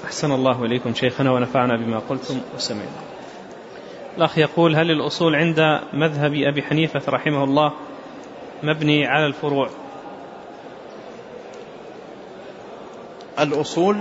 أحسن الله إليكم شيخنا ونفعنا بما قلتم وسمعنا. الأخ يقول: هل الأصول عند مذهب أبي حنيفة رحمه الله مبني على الفروع؟ الأصول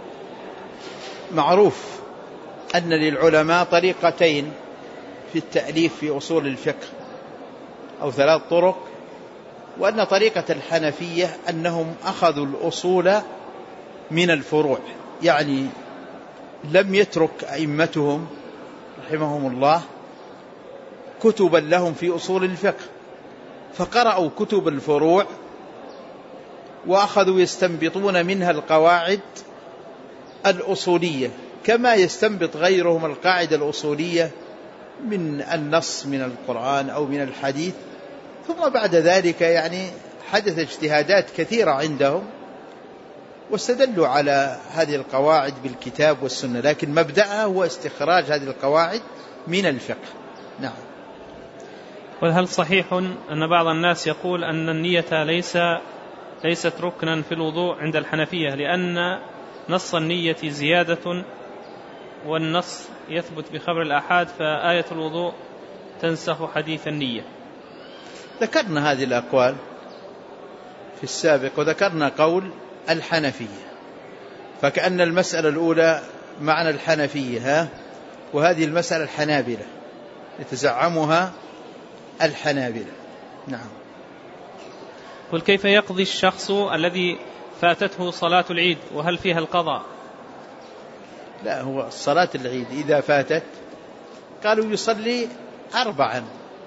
معروف أن للعلماء طريقتين في التأليف في أصول الفقه أو 3 طرق، وأن طريقة الحنفية أنهم أخذوا الأصول من الفروع، يعني لم يترك أئمتهم رحمهم الله كتبا لهم في أصول الفقه، فقرأوا كتب الفروع وأخذوا يستنبطون منها القواعد الأصولية كما يستنبط غيرهم القاعدة الأصولية من النص من القرآن أو من الحديث. ثم بعد ذلك يعني حدث اجتهادات كثيرة عندهم واستدلوا على هذه القواعد بالكتاب والسنة، لكن مبدأها هو استخراج هذه القواعد من الفقه. نعم. وهل صحيح أن بعض الناس يقول أن النية ليست ركنا في الوضوء عند الحنفية، لأن نص النية زيادة والنص يثبت بخبر الآحاد، فآية الوضوء تنسخ حديث النية؟ ذكرنا هذه الأقوال في السابق، وذكرنا قول الحنفية، فكأن المسألة الأولى معنى الحنفية وهذه المسألة الحنابلة يتزعمها الحنابلة. نعم. قل: كيف يقضي الشخص الذي فاتته صلاة العيد وهل فيها القضاء؟ لا، هو صلاة العيد إذا فاتت قالوا يصلي 4،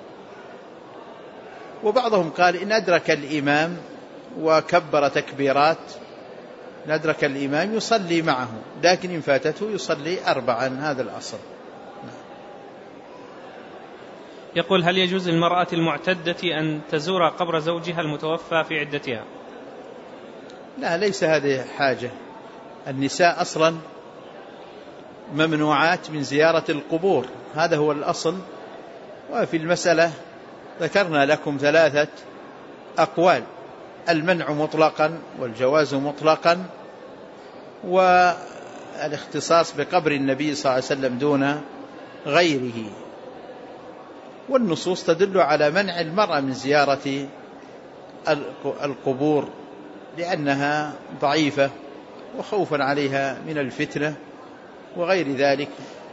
وبعضهم قال إن أدرك الإمام وكبر تكبيرات إن أدرك الإمام يصلي معه، لكن إن فاتته يصلي 4، هذا الأصل. يقول: هل يجوز للمرأة المعتدة أن تزور قبر زوجها المتوفى في عدتها؟ لا، ليس هذه حاجة. النساء أصلا ممنوعات من زيارة القبور، هذا هو الأصل. وفي المسألة ذكرنا لكم 3 أقوال: المنع مطلقا، والجواز مطلقا، والاختصاص بقبر النبي صلى الله عليه وسلم دون غيره. والنصوص تدل على منع المرأة من زيارة القبور لأنها ضعيفة وخوفا عليها من الفتنة وغير ذلك،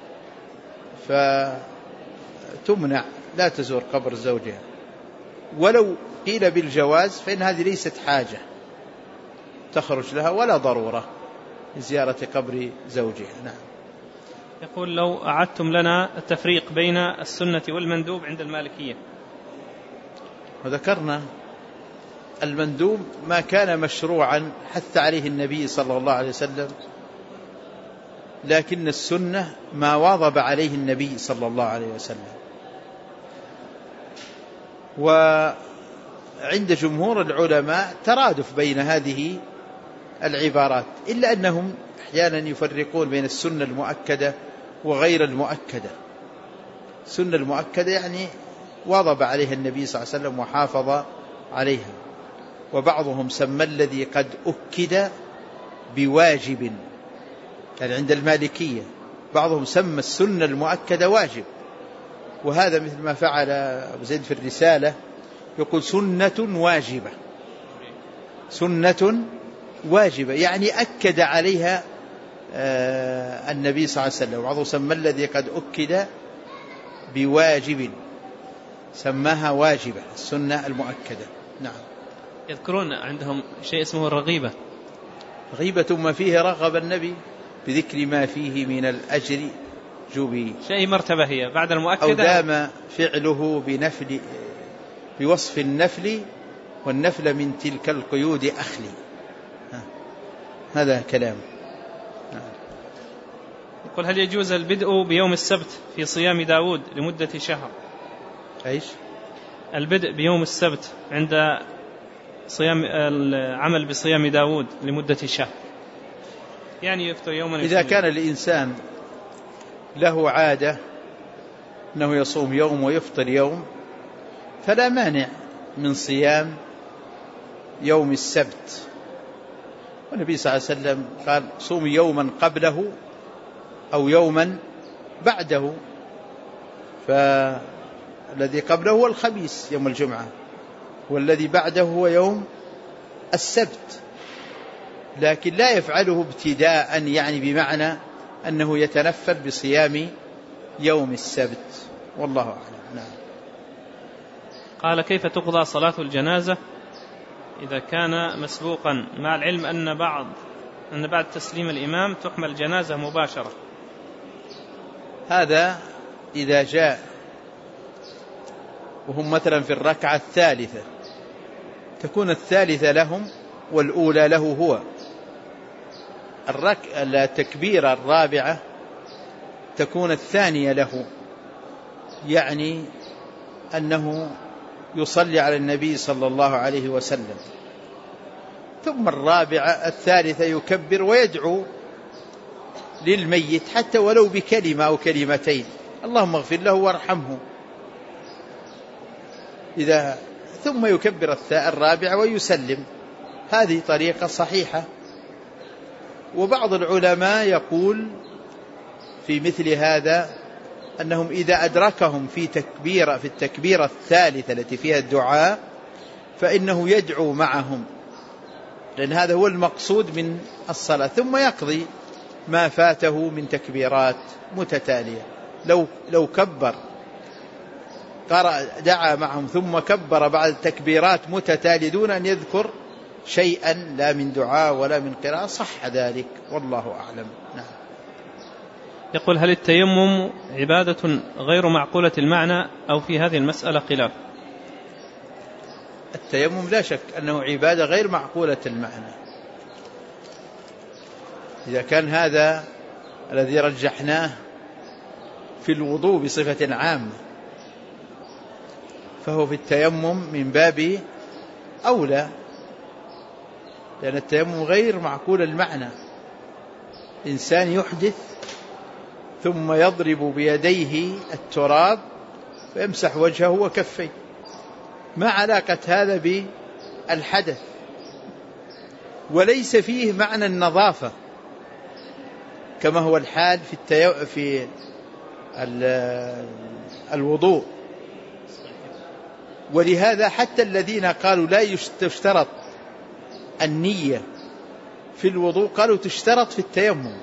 فتمنع لا تزور قبر زوجها. ولو قيل بالجواز فإن هذه ليست حاجة تخرج لها ولا ضرورة لزيارة قبر زوجها. نعم. يقول: لو أعدتم لنا التفريق بين السنة والمندوب عند المالكية. وذكرنا المندوب ما كان مشروعا حث عليه النبي صلى الله عليه وسلم، لكن السنة ما واظب عليه النبي صلى الله عليه وسلم. وعند جمهور العلماء ترادف بين هذه العبارات، إلا أنهم أحيانا يفرقون بين السنة المؤكدة وغير المؤكدة. السنة المؤكدة يعني واظب عليها النبي صلى الله عليه وسلم وحافظ عليها، وبعضهم سمى الذي قد أكد بواجب، يعني عند المالكية بعضهم سمى السنة المؤكدة واجب، وهذا مثل ما فعل أبو زيد في الرسالة، يقول سنة واجبة، سنة واجبة يعني أكد عليها النبي صلى الله عليه وسلم. وبعضهم سمى الذي قد أكد بواجب، سماها واجبة السنة المؤكدة. نعم. يذكرون عندهم شيء اسمه الرغيبة. رغيبة ما فيه رغب النبي بذكر ما فيه من الأجر جبي، شيء مرتبة هي بعد المؤكدة، أو دام فعله بوصف النفل، والنفل من تلك القيود أخلي. هذا كلام. يقول: هل يجوز البدء بيوم السبت في صيام داود لمدة شهر؟ إيش؟ البدء بيوم السبت عند صيام العمل بصيام داود لمدة شهر، يعني يفطر يوما. إذا كان الإنسان له عادة أنه يصوم يوم ويفطر يوم فلا مانع من صيام يوم السبت. والنبي صلى الله عليه وسلم قال صوم يوما قبله أو يوما بعده، فالذي قبله هو الخميس يوم الجمعة، والذي بعده هو يوم السبت، لكن لا يفعله ابتداء، يعني بمعنى أنه يتنفل بصيام يوم السبت، والله أعلم. نعم. قال كيف تقضى صلاة الجنازة إذا كان مسبوقا، مع العلم أن بعد تسليم الإمام تحمل الجنازة مباشرة؟ هذا إذا جاء وهم مثلا في الركعة الثالثة تكون الثالثة لهم والأولى له هو. التكبيرة الرابعة تكون الثانية له، يعني أنه يصلي على النبي صلى الله عليه وسلم، ثم الرابعة الثالثة يكبر ويدعو للميت حتى ولو بكلمة أو كلمتين، اللهم اغفر له وارحمه، ثم يكبر الرابعة ويسلم. هذه طريقة صحيحة. وبعض العلماء يقول في مثل هذا أنهم إذا أدركهم في التكبيرة الثالثة التي فيها الدعاء فإنه يدعو معهم، لأن هذا هو المقصود من الصلاة، ثم يقضي ما فاته من تكبيرات متتالية. لو كبر دعا معهم ثم كبر بعد تكبيرات متتالية دون أن يذكر شيئا لا من دعاء ولا من قراءة صح ذلك، والله أعلم. نعم. يقول هل التيمم عبادة غير معقولة المعنى أو في هذه المسألة خلاف؟ التيمم لا شك أنه عبادة غير معقولة المعنى، إذا كان هذا الذي رجحناه في الوضوء بصفة عامة فهو في التيمم من باب أولى، لأن التيمم غير معقول المعنى. إنسان يحدث ثم يضرب بيديه التراب فيمسح وجهه وكفيه، ما علاقة هذا بالحدث؟ وليس فيه معنى النظافة كما هو الحال في الوضوء. ولهذا حتى الذين قالوا لا تشترط النية في الوضوء قالوا تشترط في التيمم،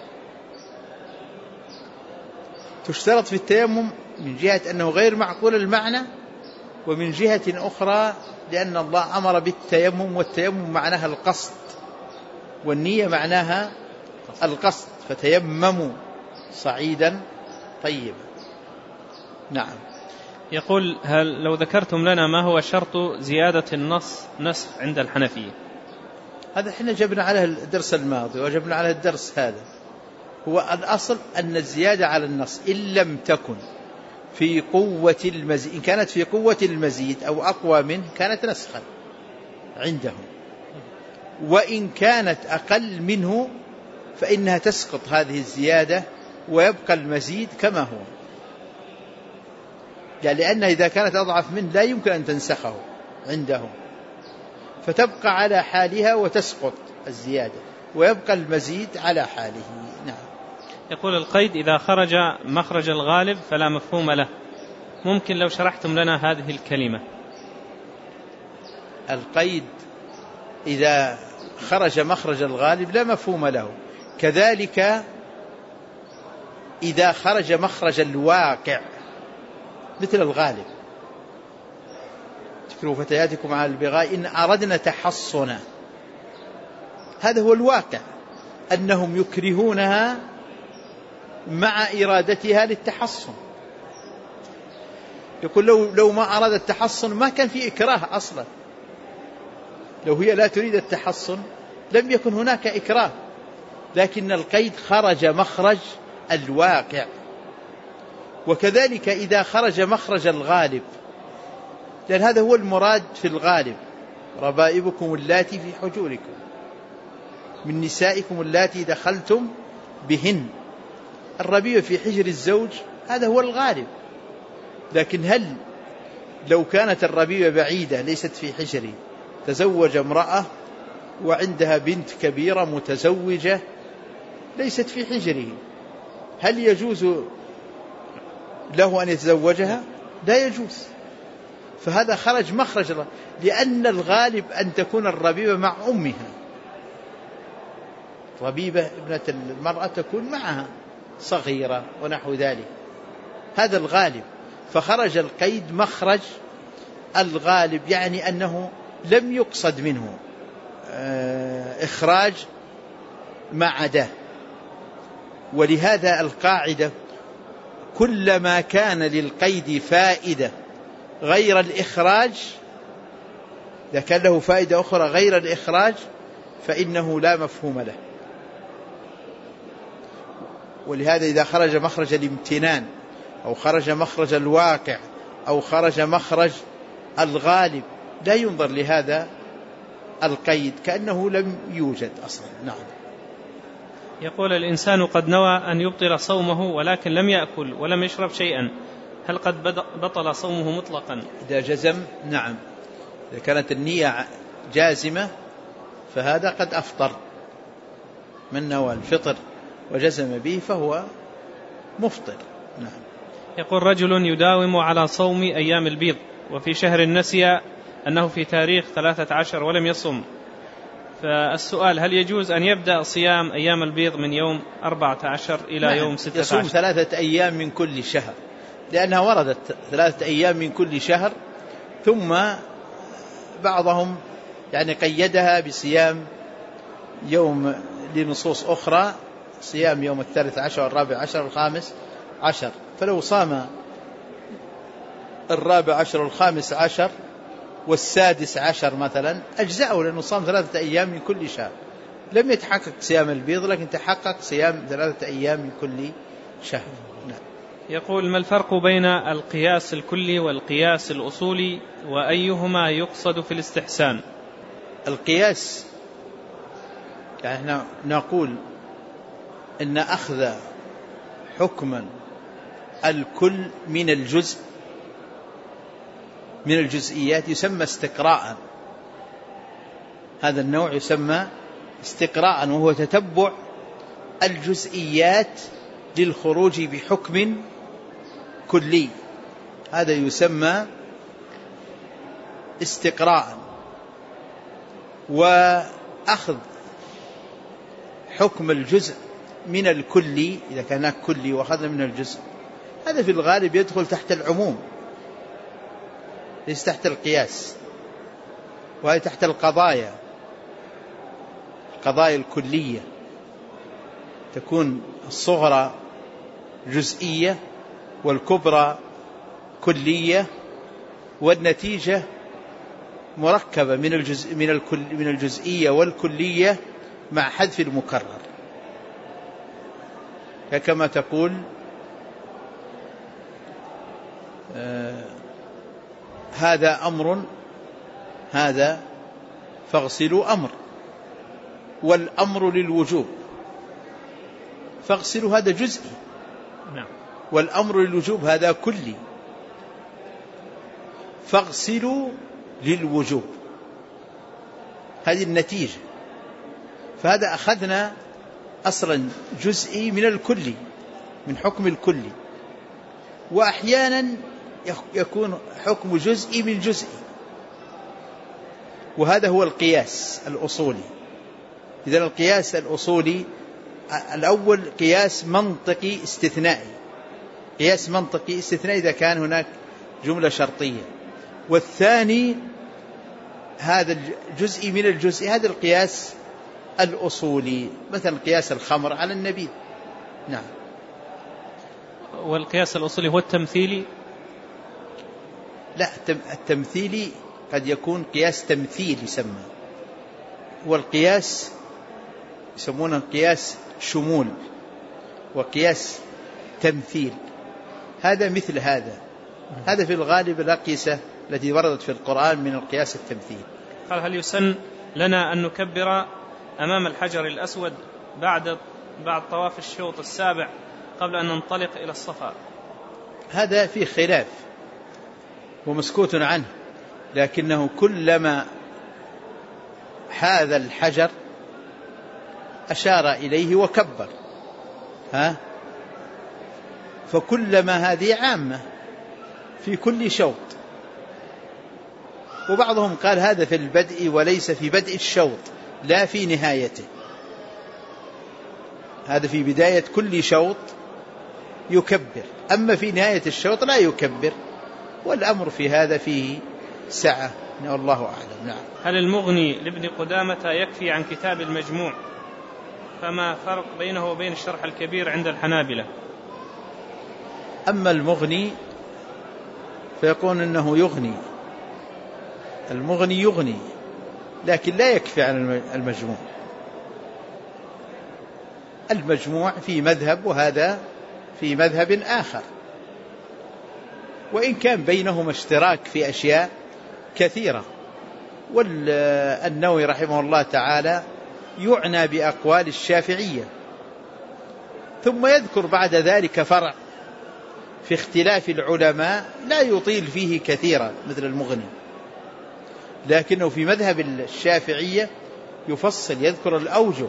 تشترط في التيمم من جهة أنه غير معقول المعنى، ومن جهة أخرى لأن الله أمر بالتيمم، والتيمم معناها القصد والنية معناها القصد، فتيمموا صعيدا طيبا. نعم. يقول هل لو ذكرتم لنا ما هو شرط زيادة النص نسخ عند الحنفية؟ هذا احنا جبنا على الدرس الماضي وجبنا على الدرس هذا. هو الأصل أن الزيادة على النص إن لم تكن في قوة المزيد، إن كانت في قوة المزيد أو أقوى منه كانت نسخا عندهم، وإن كانت أقل منه فإنها تسقط هذه الزيادة ويبقى المزيد كما هو، يعني لأن إذا كانت أضعف منه لا يمكن أن تنسخه عندهم، فتبقى على حالها وتسقط الزيادة ويبقى المزيد على حاله. نعم. يقول القيد إذا خرج مخرج الغالب فلا مفهوم له، ممكن لو شرحتم لنا هذه الكلمة؟ القيد إذا خرج مخرج الغالب لا مفهوم له، كذلك إذا خرج مخرج الواقع مثل الغالب، تكرهوا فتياتكم على البغاء إن أردنا تحصنا، هذا هو الواقع، أنهم يكرهونها مع إرادتها للتحصن. يقول لو ما أراد التحصن ما كان في إكراه أصلا، لو هي لا تريد التحصن لم يكن هناك إكراه، لكن القيد خرج مخرج الواقع. وكذلك إذا خرج مخرج الغالب، لأن هذا هو المراد في الغالب، ربائبكم اللاتي في حجوركم من نسائكم اللاتي دخلتم بهن، الربيبة في حجر الزوج هذا هو الغالب. لكن هل لو كانت الربيبة بعيدة ليست في حجري تزوج امرأة وعندها بنت كبيرة متزوجة ليست في حجره، هل يجوز له أن يتزوجها؟ لا يجوز. فهذا خرج مخرج الله، لأن الغالب أن تكون الربيبة مع أمها، ربيبة ابنة المرأة تكون معها صغيرة ونحو ذلك، هذا الغالب. فخرج القيد مخرج الغالب، يعني أنه لم يقصد منه إخراج ما عداه. ولهذا القاعدة كلما كان للقيد فائدة غير الإخراج، إذا كان له فائدة أخرى غير الإخراج فإنه لا مفهوم له. ولهذا إذا خرج مخرج الامتنان أو خرج مخرج الواقع أو خرج مخرج الغالب لا ينظر لهذا القيد كأنه لم يوجد أصلا. نعم. يقول الإنسان قد نوى أن يبطل صومه ولكن لم يأكل ولم يشرب شيئا، هل قد بطل صومه مطلقا؟ إذا جزم نعم، إذا كانت النية جازمة فهذا قد أفطر، من نوى الفطر وجزم به فهو مفطر. نعم. يقول رجل يداوم على صوم أيام البيض وفي شهر نسي أنه في تاريخ 13 ولم يصم، فالسؤال هل يجوز أن يبدأ صيام أيام البيض من يوم 14 إلى يوم 16؟ يصوم 3 أيام من كل شهر، لأنها وردت 3 أيام من كل شهر، ثم بعضهم يعني قيدها بصيام يوم لنصوص أخرى، صيام يوم 13 والرابع عشر والخامس عشر، فلو صام الرابع عشر والخامس عشر والسادس عشر مثلا أجزأه، لأنه صام 3 أيام من كل شهر، لم يتحقق صيام البيض لكن تحقق صيام 3 أيام من كل شهر. نعم. يقول ما الفرق بين القياس الكلي والقياس الأصولي وأيهما يقصد في الاستحسان؟ القياس يعني نقول إن أخذ حكما الكل من الجزء من الجزئيات يسمى استقراء، هذا النوع يسمى استقراء، وهو تتبع الجزئيات للخروج بحكم كلي، هذا يسمى استقراء. وأخذ حكم الجزء من الكلي إذا كان كلي وأخذ من الجزء، هذا في الغالب يدخل تحت العموم ليس تحت القياس، وهي تحت القضايا الكلية، تكون الصغرى جزئية والكبرى كلية، والنتيجة مركبة من الجزئية والكلية مع حذف المكرر، كما تقول هذا أمر هذا فاغسلوا أمر، والأمر للوجوب فاغسلوا هذا جزئي، والأمر للوجوب هذا كلي، فاغسلوا للوجوب، هذه النتيجة. فهذا أخذنا أصلا جزئي من الكلي، من حكم الكلي، وأحيانا يكون حكم جزئي من جزئي، وهذا هو القياس الأصولي. إذن القياس الأصولي الأول قياس منطقي استثنائي، قياس منطقي استثنائي إذا كان هناك جملة شرطية، والثاني هذا الجزئي من الجزئي، هذا القياس الأصولي، مثلا قياس الخمر على النبيذ. نعم. والقياس الأصولي هو التمثيلي؟ لا، التمثيلي قد يكون قياس تمثيل يسمى، والقياس يسمونه قياس شمول وقياس تمثيل، هذا مثل هذا في الغالب الأقيسة التي وردت في القرآن من القياس التمثيل. قال هل يسن لنا أن نكبر أمام الحجر الأسود بعد طواف الشوط السابع قبل أن ننطلق إلى الصفا؟ هذا في خلاف ومسكوت عنه، لكنه كلما هذا الحجر أشار إليه وكبر، فكلما هذه عامة في كل شوط. وبعضهم قال هذا في البدء وليس في بدء الشوط، لا في نهايته، هذا في بداية كل شوط يكبر، أما في نهاية الشوط لا يكبر، والأمر في هذا فيه سعة، والله أعلم. نعم. هل المغني لابن قدامة يكفي عن كتاب المجموع؟ فما فرق بينه وبين الشرح الكبير عند الحنابلة؟ أما المغني فيقول إنه يغني، المغني يغني لكن لا يكفي عن المجموع. المجموع في مذهب وهذا في مذهب آخر، وإن كان بينهما اشتراك في أشياء كثيرة. والنووي رحمه الله تعالى يعنى بأقوال الشافعية، ثم يذكر بعد ذلك فرع في اختلاف العلماء لا يطيل فيه كثيرا مثل المغني، لكنه في مذهب الشافعية يفصل، يذكر الأوجه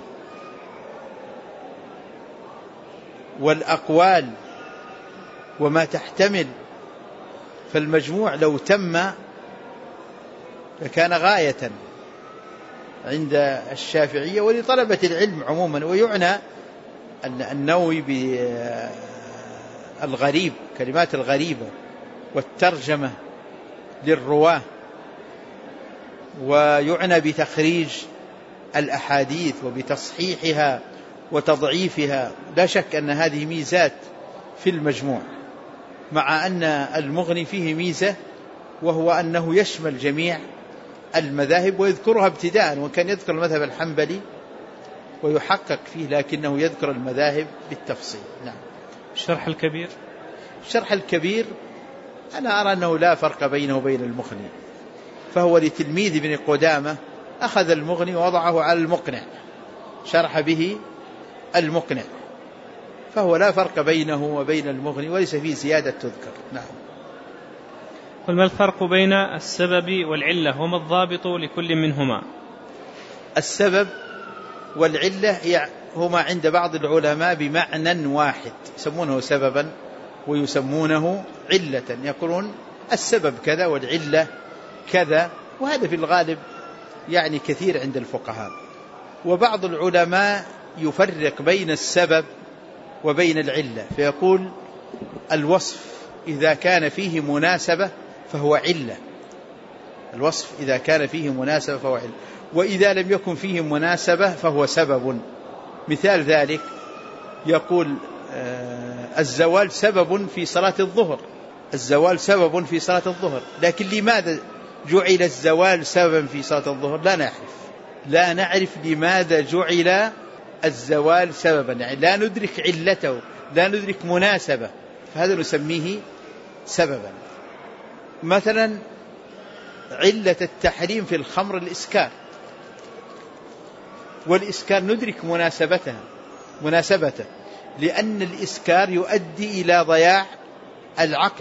والأقوال وما تحتمل. فالمجموع لو تم لكان غاية عند الشافعية ولطلبة العلم عموما. ويعنى النووي بالغريب، كلمات الغريبة والترجمة للرواة، ويعنى بتخريج الأحاديث وبتصحيحها وتضعيفها. لا شك أن هذه ميزات في المجموع، مع أن المغني فيه ميزة وهو أنه يشمل جميع المذاهب ويذكرها ابتداء، وكان يذكر المذهب الحنبلي ويحقق فيه، لكنه يذكر المذاهب بالتفصيل. نعم. الشرح الكبير، الشرح الكبير أنا أرى أنه لا فرق بينه وبين المغني، فهو لتلميذ ابن قدامة أخذ المغني ووضعه على المقنع، شرح به المقنع، فهو لا فرق بينه وبين المغني وليس فيه زيادة تذكر. نعم. قل ما الفرق بين السبب والعلة وما الضابط لكل منهما؟ السبب والعلة هما عند بعض العلماء بمعنى واحد، يسمونه سببا ويسمونه علة، يقولون السبب كذا والعلة كذا، وهذا في الغالب يعني كثير عند الفقهاء. وبعض العلماء يفرق بين السبب وبين العلة، فيقول الوصف إذا كان فيه مناسبة فهو علة، الوصف إذا كان فيه مناسبة فهو علة، وإذا لم يكن فيه مناسبة فهو سبب. مثال ذلك يقول الزوال سبب في صلاة الظهر، الزوال سبب في صلاة الظهر، لكن لماذا جعل الزوال سببا في صلاة الظهر؟ لا نعرف لماذا جعل الزوال سببا، يعني لا ندرك علته، لا ندرك مناسبة، فهذا نسميه سببا. مثلا علة التحريم في الخمر الإسكار، والإسكار ندرك مناسبته لأن الإسكار يؤدي إلى ضياع العقل،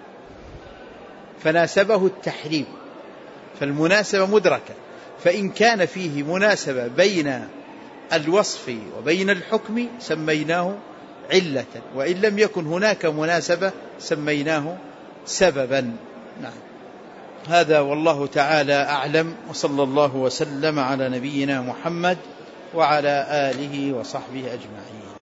فناسبه التحريم، فالمناسبة مدركة. فإن كان فيه مناسبة بين الوصف وبين الحكم سميناه علة، وإن لم يكن هناك مناسبة سميناه سببا. نعم. هذا والله تعالى أعلم، وصلى الله وسلم على نبينا محمد وعلى آله وصحبه أجمعين.